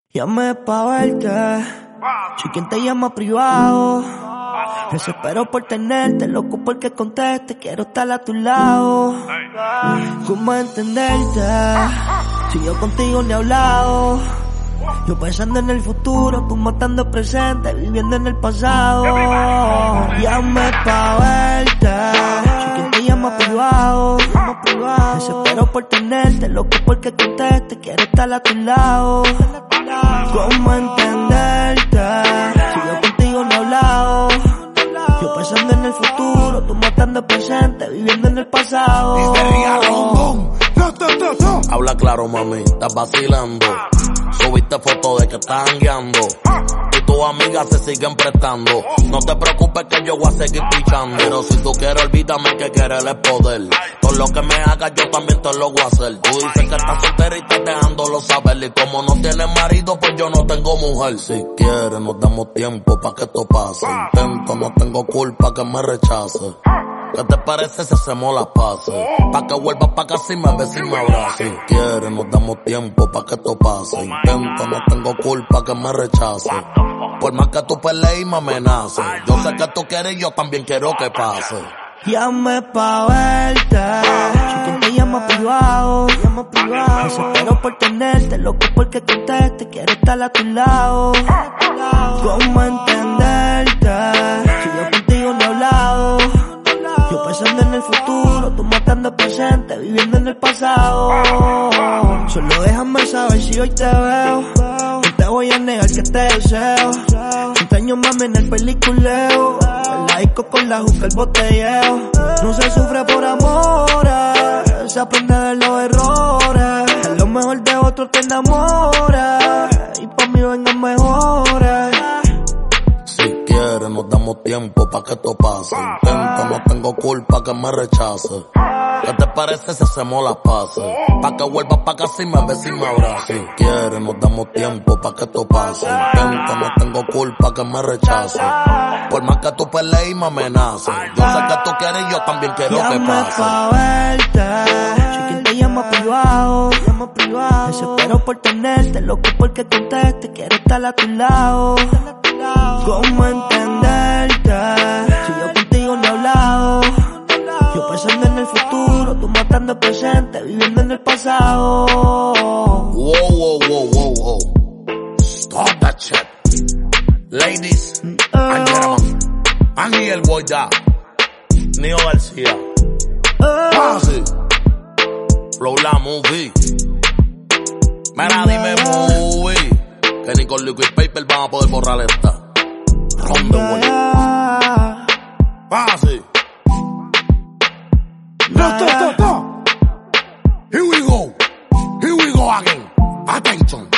Llamé pa' verte, soy quien te llama privado. Desespero por tenerte, loco porque conteste, quiero estar a tu lado. ¿Cómo entenderte? Si yo contigo ni he hablado. Yo pensando en el futuro, tú matando el presente, viviendo en el pasado. Llamé pa' verte, soy quien te llama privado. Desespero por tenerte, loco porque conteste, quiero estar a tu lado. ¿Cómo entenderte? Si yo contigo no he hablado. Yo pensando en el futuro, tú matando el presente, viviendo en el pasado. Habla claro, mami, estás vacilando. Subiste fotos de que estás jangueando y tus amigas se siguen prestando. No te preocupes que yo voy a seguir pichando. Pero si tú quieres, olvídame que querer es poder. Todo lo que me hagas yo también te lo voy a hacer. Tú dices que estás soltera y estás dejándolo saber. Y como no tienes marido, pues yo no tengo mujer. Si quieres, nos damos tiempo pa' que esto pase. Intento, no tengo culpa que me rechace. ¿Qué te parece si hacemos las paces? Pa' que vuelvas pa' casa y me beses y me abraces. Si quieres, nos damos tiempo pa' que esto pase. Intento, no tengo culpa que me rechace. Por más que tú pelees y me amenaces. Yo sé que tú quieres y yo también quiero que pase. Llamé pa' verte, soy quien te llama privado. Desespero por tenerte, loco porque conteste, quiero estar a tu lado. ¿Cómo entenderte? Si yo contigo no he hablado. Yo pensando en el futuro, tú matando el presente, viviendo en el pasado. Solo déjame saber si hoy te veo. No te voy a negar que te deseo. 30 años mami en el peliculeo. El laico con la juca, el botelleo. No se sufre por amores, se aprende de los errores. Es lo mejor de otro te enamora. Y pa' mí vengan mejores. Si quieres, nos damos tiempo pa' que esto pase. Intento, no tengo culpa que me rechace. ¿Qué te parece si hacemos las paces? Pa' que vuelvas pa' casa y me beses y me abraces. Si quieres, nos damos tiempo pa' que esto pase. Intento, no tengo culpa que me rechace. Por más que tú pelees y me amenaces. Yo sé que tú quieres y yo también quiero que pase. Pa' verte, soy quien te llama privado. Desespero por tenerte, loco porque conteste, quiero estar a tu lado. ¿Cómo entenderte? Si yo contigo no he hablado. Yo pensando en el futuro, tú matando el presente, viviendo en el pasado. Whoa. Stop that shit. Ladies and gentlemen, Andy el Boy Da, Neo García, Pasi, Flow La Movie. Mira, dime movie, que ni con Liquid Paper van a poder borrar esta. Rondo Boy. Pasi. No. Here we go again. Attention.